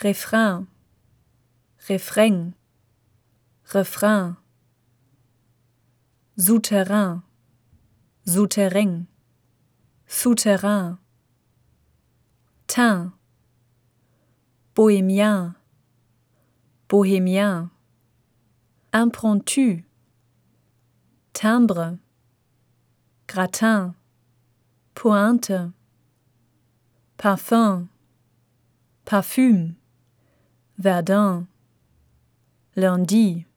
Refrain, Refrain, Refrain. Souterrain, souterrain, souterrain. Teint, bohémien, bohémien. Impromptu, timbre, gratin, pointe. Parfum, parfum, verdun, lundi.